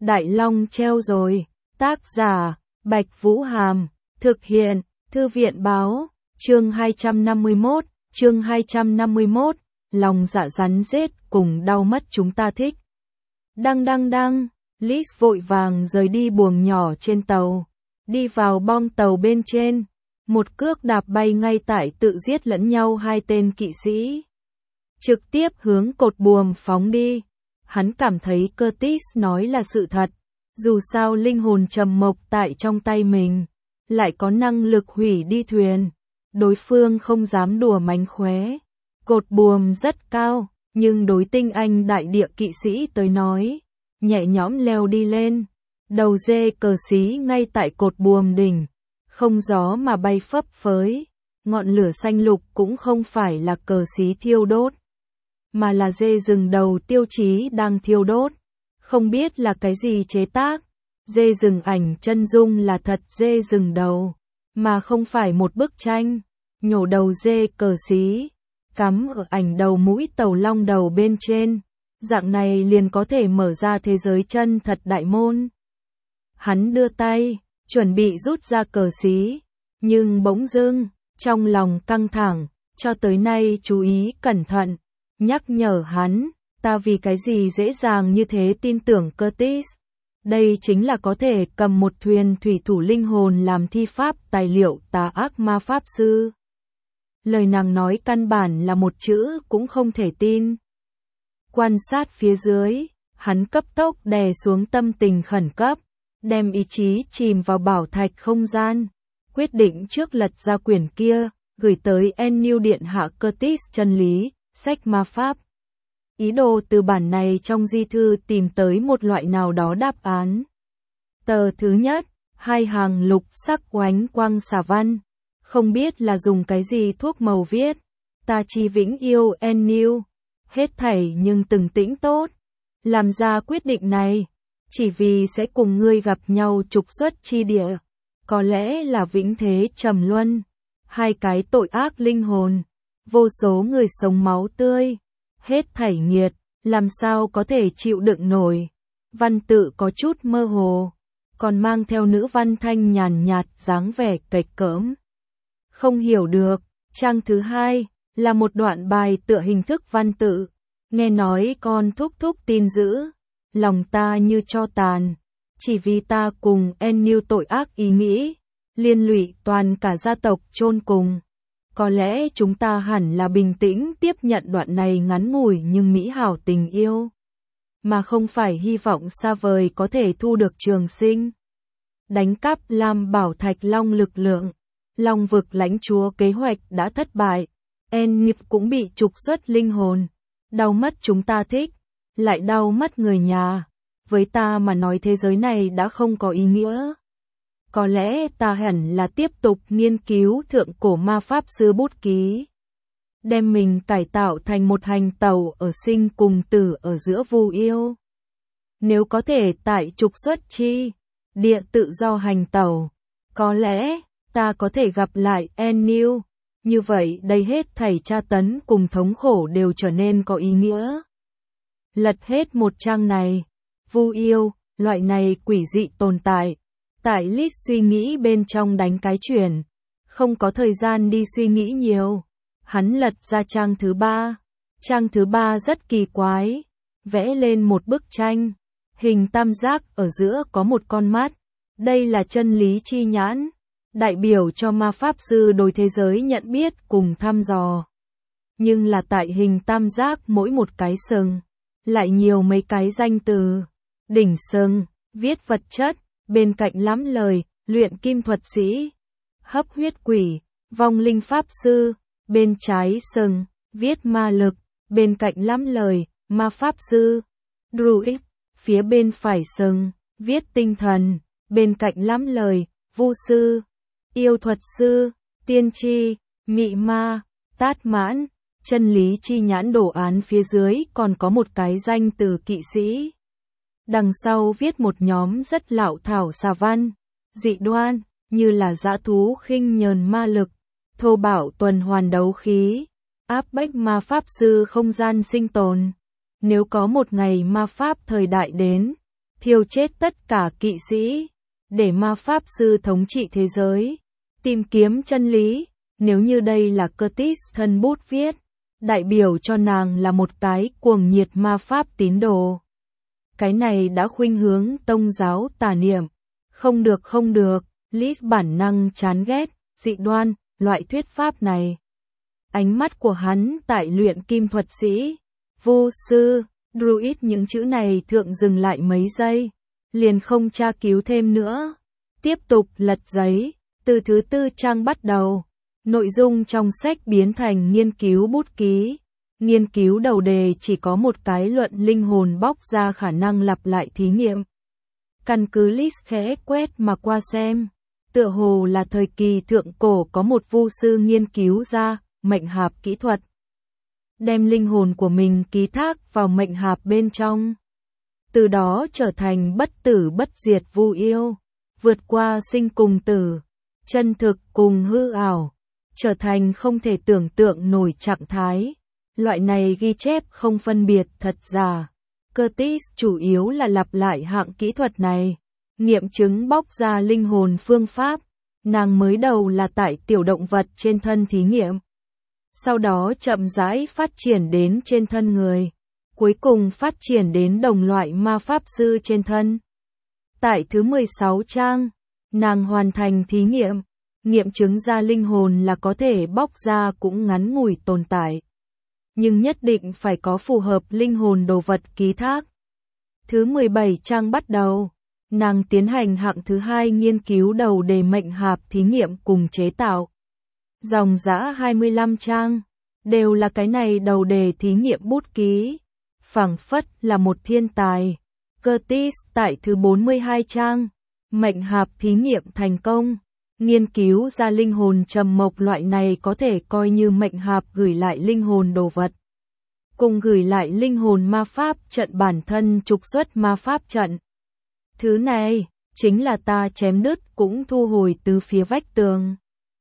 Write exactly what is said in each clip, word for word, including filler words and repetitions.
Đại Long treo rồi. Tác giả, Bạch Vũ Hàm. Thực hiện, Thư viện Báo. Chương hai trăm năm mươi mốt, chương hai trăm năm mươi mốt, lòng dạ rắn rết cùng đau mất chúng ta thích. Đăng đăng đăng, Liz vội vàng rời đi buồng nhỏ trên tàu, đi vào bong tàu bên trên, một cước đạp bay ngay tại tự giết lẫn nhau hai tên kỵ sĩ. Trực tiếp hướng cột buồm phóng đi, hắn cảm thấy Curtis nói là sự thật, dù sao linh hồn trầm mộc tại trong tay mình, lại có năng lực hủy đi thuyền. Đối phương không dám đùa mánh khóe. Cột buồm rất cao, nhưng đối tinh anh đại địa kỵ sĩ tới nói, nhẹ nhõm leo đi lên. Đầu dê cờ xí ngay tại cột buồm đỉnh, không gió mà bay phấp phới. Ngọn lửa xanh lục cũng không phải là cờ xí thiêu đốt, mà là dê rừng đầu tiêu chí đang thiêu đốt. Không biết là cái gì chế tác. Dê rừng ảnh chân dung là thật dê rừng đầu, mà không phải một bức tranh. Nhổ đầu dê cờ xí, cắm ở ảnh đầu mũi tàu long đầu bên trên. Dạng này liền có thể mở ra thế giới chân thật đại môn. Hắn đưa tay, chuẩn bị rút ra cờ xí, nhưng bỗng dưng, trong lòng căng thẳng, cho tới nay chú ý cẩn thận, nhắc nhở hắn, ta vì cái gì dễ dàng như thế tin tưởng Curtis. Đây chính là có thể cầm một thuyền thủy thủ linh hồn làm thi pháp tài liệu tà ác ma pháp sư. Lời nàng nói căn bản là một chữ cũng không thể tin. Quan sát phía dưới, hắn cấp tốc đè xuống tâm tình khẩn cấp, đem ý chí chìm vào bảo thạch không gian, quyết định trước lật ra quyển kia, gửi tới Ennew điện hạ Curtis chân lý, sách ma pháp. Ý đồ từ bản này trong di thư tìm tới một loại nào đó đáp án. Tờ thứ nhất, hai hàng lục sắc oánh quang xà văn, không biết là dùng cái gì thuốc màu viết. Ta chi vĩnh yêu Ennew, hết thảy nhưng từng tĩnh tốt. Làm ra quyết định này, chỉ vì sẽ cùng ngươi gặp nhau trục xuất chi địa. Có lẽ là vĩnh thế trầm luân, hai cái tội ác linh hồn, vô số người sống máu tươi. Hết thảy nghiệt, làm sao có thể chịu đựng nổi. Văn tự có chút mơ hồ, còn mang theo nữ văn thanh nhàn nhạt dáng vẻ kịch cỡm. Không hiểu được. Trang thứ hai là một đoạn bài tựa hình thức văn tự. Nghe nói con thúc thúc tin dữ, lòng ta như tro tàn, chỉ vì ta cùng Ennew tội ác ý nghĩ, liên lụy toàn cả gia tộc chôn cùng. Có lẽ chúng ta hẳn là bình tĩnh tiếp nhận đoạn này ngắn ngủi nhưng mỹ hảo tình yêu, mà không phải hy vọng xa vời có thể thu được trường sinh. Đánh cắp Lam Bảo Thạch Long lực lượng, Long vực lãnh chúa kế hoạch đã thất bại, Ennew cũng bị trục xuất linh hồn, đau mất chúng ta thích, lại đau mất người nhà. Với ta mà nói thế giới này đã không có ý nghĩa. Có lẽ ta hẳn là tiếp tục nghiên cứu thượng cổ ma pháp sư bút ký, đem mình cải tạo thành một hành tàu ở sinh cùng tử ở giữa vu yêu. Nếu có thể tại trục xuất chi địa tự do hành tàu, có lẽ ta có thể gặp lại Ennew. Như vậy đây hết thảy tra tấn cùng thống khổ đều trở nên có ý nghĩa. Lật hết một trang này, vu yêu, loại này quỷ dị tồn tại. Tại Liz suy nghĩ bên trong đánh cái chuyển, không có thời gian đi suy nghĩ nhiều. Hắn lật ra trang thứ ba. Trang thứ ba rất kỳ quái, vẽ lên một bức tranh, hình tam giác ở giữa có một con mắt. Đây là chân lý chi nhãn, đại biểu cho ma pháp sư đối thế giới nhận biết cùng thăm dò. Nhưng là tại hình tam giác mỗi một cái sừng, lại nhiều mấy cái danh từ. Đỉnh sừng, viết vật chất. Bên cạnh lắm lời, luyện kim thuật sĩ, hấp huyết quỷ, vong linh pháp sư. Bên trái sừng, viết ma lực. Bên cạnh lắm lời, ma pháp sư, druid. Phía bên phải sừng, viết tinh thần. Bên cạnh lắm lời, vu sư, yêu thuật sư, tiên tri, mị ma, tát mãn. Chân lý chi nhãn đồ án phía dưới còn có một cái danh từ kỵ sĩ. Đằng sau viết một nhóm rất lạo thảo xà văn, dị đoan, như là dã thú khinh nhờn ma lực, thô bạo tuần hoàn đấu khí, áp bách ma pháp sư không gian sinh tồn. Nếu có một ngày ma pháp thời đại đến, thiêu chết tất cả kỵ sĩ, để ma pháp sư thống trị thế giới, tìm kiếm chân lý. Nếu như đây là Curtis thân bút viết, đại biểu cho nàng là một cái cuồng nhiệt ma pháp tín đồ. Cái này đã khuynh hướng tông giáo tà niệm. Không được không được, Liz bản năng chán ghét, dị đoan, loại thuyết pháp này. Ánh mắt của hắn tại luyện kim thuật sĩ, vu sư, druid những chữ này thượng dừng lại mấy giây, liền không tra cứu thêm nữa. Tiếp tục lật giấy, từ thứ tư trang bắt đầu. Nội dung trong sách biến thành nghiên cứu bút ký. Nghiên cứu đầu đề chỉ có một cái luận linh hồn bóc ra khả năng lặp lại thí nghiệm. Căn cứ list khẽ quét mà qua xem. Tựa hồ là thời kỳ thượng cổ có một vu sư nghiên cứu ra mệnh hạp kỹ thuật. Đem linh hồn của mình ký thác vào mệnh hạp bên trong. Từ đó trở thành bất tử bất diệt vu yêu. Vượt qua sinh cùng tử, chân thực cùng hư ảo. Trở thành không thể tưởng tượng nổi trạng thái. Loại này ghi chép không phân biệt thật giả. Curtis chủ yếu là lặp lại hạng kỹ thuật này. Nghiệm chứng bóc ra linh hồn phương pháp. Nàng mới đầu là tại tiểu động vật trên thân thí nghiệm. Sau đó chậm rãi phát triển đến trên thân người. Cuối cùng phát triển đến đồng loại ma pháp sư trên thân. Tại thứ mười sáu trang, nàng hoàn thành thí nghiệm. Nghiệm chứng ra linh hồn là có thể bóc ra cũng ngắn ngủi tồn tại. Nhưng nhất định phải có phù hợp linh hồn đồ vật ký thác. Thứ mười bảy trang bắt đầu, nàng tiến hành hạng thứ hai nghiên cứu đầu đề mệnh hạp thí nghiệm cùng chế tạo. Dòng dã hai mươi lăm trang, đều là cái này đầu đề thí nghiệm bút ký. Phảng phất là một thiên tài. Curtis tại thứ bốn mươi hai trang, mệnh hạp thí nghiệm thành công. Nghiên cứu ra linh hồn trầm mộc loại này có thể coi như mệnh hạp gửi lại linh hồn đồ vật. Cùng gửi lại linh hồn ma pháp trận bản thân trục xuất ma pháp trận. Thứ này, chính là ta chém đứt cũng thu hồi từ phía vách tường.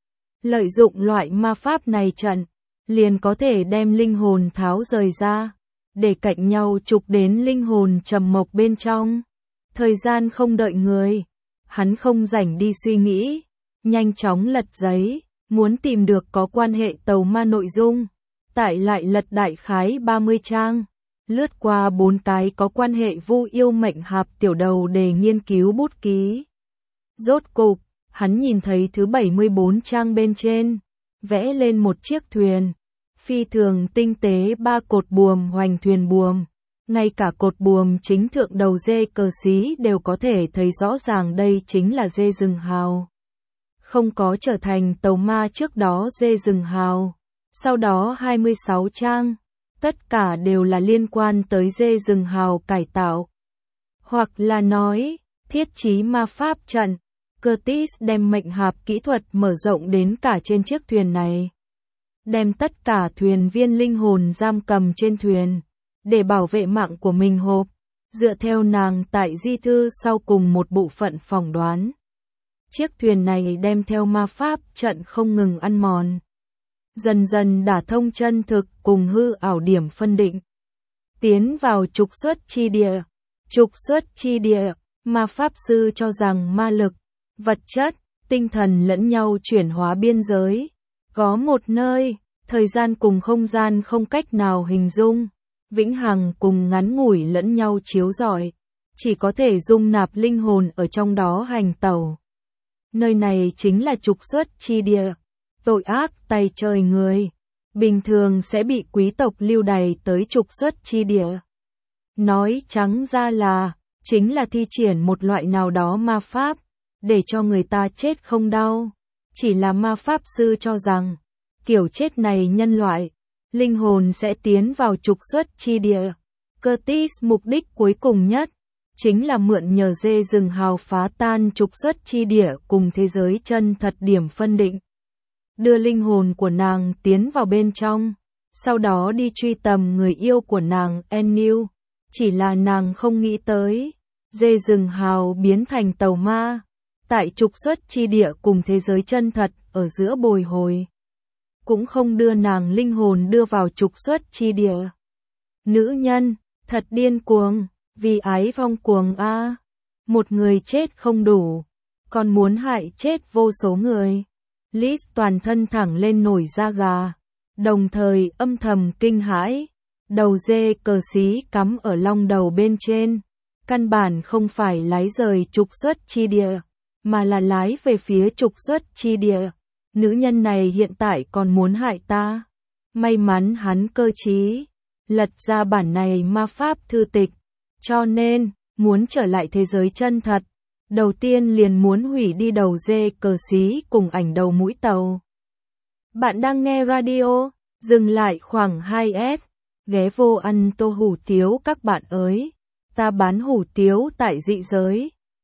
Lợi dụng loại ma pháp này trận, liền có thể đem linh hồn tháo rời ra, để cạnh nhau trục đến linh hồn trầm mộc bên trong. Thời gian không đợi người, hắn không rảnh đi suy nghĩ. Nhanh chóng lật giấy, muốn tìm được có quan hệ tàu ma nội dung. Tại lại lật đại khái ba mươi trang, lướt qua bốn cái có quan hệ vu yêu mệnh hạp tiểu đầu để nghiên cứu bút ký. Rốt cục, hắn nhìn thấy thứ bảy mươi bốn trang bên trên, vẽ lên một chiếc thuyền. Phi thường tinh tế ba cột buồm hoành thuyền buồm. Ngay cả cột buồm chính thượng đầu dê cờ xí đều có thể thấy rõ ràng đây chính là dê rừng hào. Không có trở thành tàu ma trước đó dê rừng hào. Sau đó hai mươi sáu trang, tất cả đều là liên quan tới dê rừng hào cải tạo. Hoặc là nói, thiết trí ma pháp trận. Curtis đem mệnh hạp kỹ thuật mở rộng đến cả trên chiếc thuyền này. Đem tất cả thuyền viên linh hồn giam cầm trên thuyền, để bảo vệ mạng của mình hộp. Dựa theo nàng tại di thư sau cùng một bộ phận phỏng đoán. Chiếc thuyền này đem theo ma pháp trận không ngừng ăn mòn. Dần dần đả thông chân thực cùng hư ảo điểm phân định. Tiến vào trục xuất chi địa. Trục xuất chi địa, ma pháp sư cho rằng ma lực, vật chất, tinh thần lẫn nhau chuyển hóa biên giới. Có một nơi, thời gian cùng không gian không cách nào hình dung. Vĩnh hằng cùng ngắn ngủi lẫn nhau chiếu rọi. Chỉ có thể dung nạp linh hồn ở trong đó hành tẩu. Nơi này chính là trục xuất chi địa. Tội ác tay trời người, bình thường sẽ bị quý tộc lưu đày tới trục xuất chi địa. Nói trắng ra là, chính là thi triển một loại nào đó ma pháp, để cho người ta chết không đau. Chỉ là ma pháp sư cho rằng, kiểu chết này nhân loại, linh hồn sẽ tiến vào trục xuất chi địa. Curtis mục đích cuối cùng nhất, chính là mượn nhờ dê rừng hào phá tan trục xuất chi địa cùng thế giới chân thật điểm phân định. Đưa linh hồn của nàng tiến vào bên trong, sau đó đi truy tầm người yêu của nàng, Enil. Chỉ là nàng không nghĩ tới, dê rừng hào biến thành tàu ma, tại trục xuất chi địa cùng thế giới chân thật ở giữa bồi hồi. Cũng không đưa nàng linh hồn đưa vào trục xuất chi địa. Nữ nhân, thật điên cuồng, Vì ái phong cuồng a, một người chết không đủ, còn muốn hại chết vô số người. Liz toàn thân thẳng lên nổi da gà, đồng thời âm thầm kinh hãi. Đầu dê cờ xí cắm ở long đầu bên trên, căn bản không phải lái rời trục xuất chi địa, mà là lái về phía trục xuất chi địa. Nữ nhân này hiện tại còn muốn hại ta. May mắn hắn cơ trí, lật ra bản này ma pháp thư tịch, cho nên, muốn trở lại thế giới chân thật, đầu tiên liền muốn hủy đi đầu dê cờ xí cùng ảnh đầu mũi tàu. Bạn đang nghe radio, dừng lại khoảng hai S, ghé vô ăn tô hủ tiếu các bạn ơi, ta bán hủ tiếu tại dị giới.